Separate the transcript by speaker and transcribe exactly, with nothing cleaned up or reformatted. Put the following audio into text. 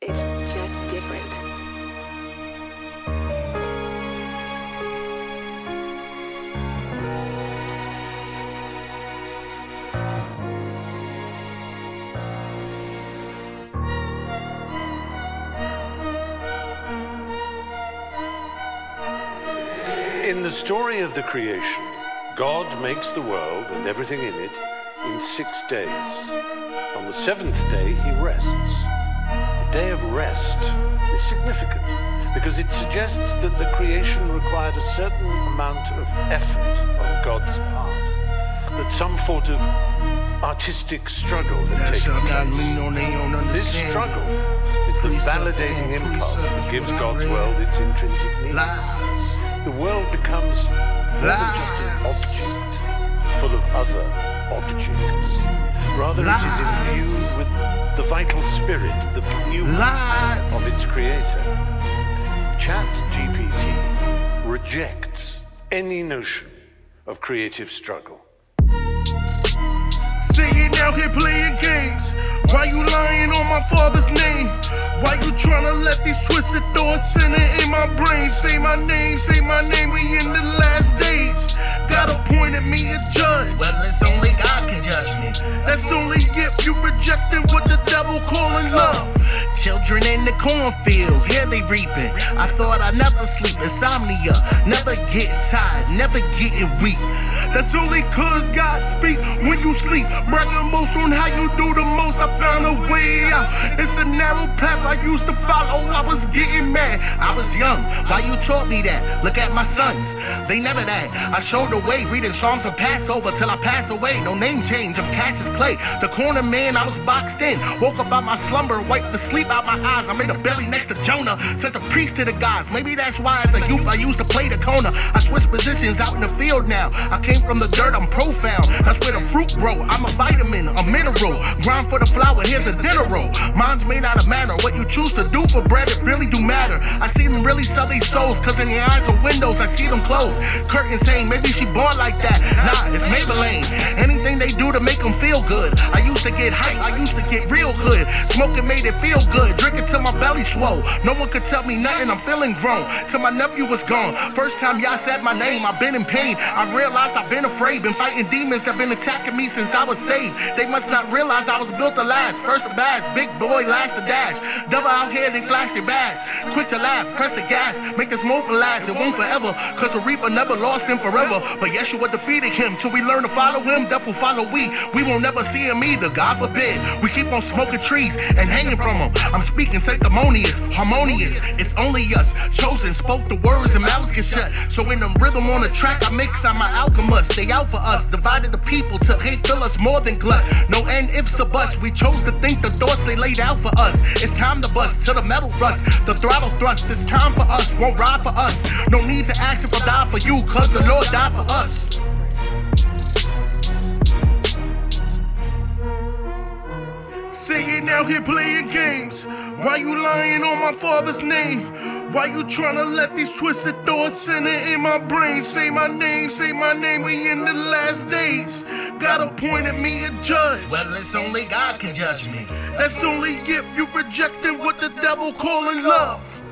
Speaker 1: It's just different.
Speaker 2: In the story of the creation, God makes the world and everything in it in six days. On the seventh day, he rests. The day of rest is significant because it suggests that the creation required a certain amount of effort on God's part, that some sort of artistic struggle had taken place. This struggle is the validating impulse that gives God's world its intrinsic meaning. The world becomes more than just an object full of other objects. Rather, it is imbued with the vital spirit, the pneuma of its creator. ChatGPT rejects any notion of creative struggle.
Speaker 3: Sitting out here playing games. Why you lying on my father's name? Why you tryna let these twisted thoughts in it in my brain? Say my name, say my name, we in the last days. God appointed me a judge.
Speaker 4: Well, it's only God can judge me.
Speaker 3: That's only if you rejecting what the devil calling love.
Speaker 4: Children in the cornfields, here they reaping. I thought I'd never sleep, insomnia, never getting tired, never getting weak.
Speaker 3: That's only cause God speak when you sleep. Bragging most on how you do the most, I found a way out. It's the narrow path I used to follow, I was getting mad.
Speaker 4: I was young, why you taught me that? Look at my sons, they never that. I showed the way, reading Psalms of Passover till I pass away. No name change, I'm Cassius Clay. The corner man, I was boxed in. Woke up out my slumber, wiped the sleep out my eyes. I'm in the belly next to Jonah, sent the priest to the gods. Maybe that's why as a youth I used to play the corner. I switched positions out in the field now. I came from the dirt, I'm profound. That's where the fruit grow. I'm a vitamin, a mineral. Grind for the flower, here's a dinner roll. Mine's made out of matter. What you choose to do for bread, it really do matter. I see them really sell these souls, cause in their eyes are windows, I see them closed. Curtain saying, maybe she born like that. Nah, it's Maybelline. Anything they do to make them feel good. I used to get hype, I used to get real good. Smoking made it feel good. Drinking till my belly swole. No one could tell me nothing, I'm feeling grown. Till my nephew was gone. First time y'all said my name, I've been in pain. I realized I've been afraid. Been fighting demons that been attacking me since I was saved. They must not realize I was built to last. First to bash, big boy, last to dash. Devil out here, they flash their bags. Quick to laugh, press the gas. Make this moment last, it won't forever. Cause the Reaper never lost him forever. But Yeshua defeated him. Till we learn to follow him, death will follow we. We won't never see him either, God forbid. We keep on smoking trees and hanging from them. I'm speaking sanctimonious, harmonious. It's only us, chosen, spoke the words and mouths get shut. So in the rhythm on the track, I mix out my alchemist. Stay out for us, divided the people till hate fill us more than glut. No end ifs or buts, we chose to think the thoughts they laid out for us. It's time to bust till the metal rust, the throttle thrust. It's time for us, won't ride for us. No need to ask if I die for you, cause the Lord died for us.
Speaker 3: Sitting out here playing games. Why you lying on my father's name? Why you tryna let these twisted thoughts in it in my brain? Say my name, say my name, we in the last days. God appointed me a judge.
Speaker 4: Well, it's only God can judge me.
Speaker 3: That's only if you rejecting what the devil calling love.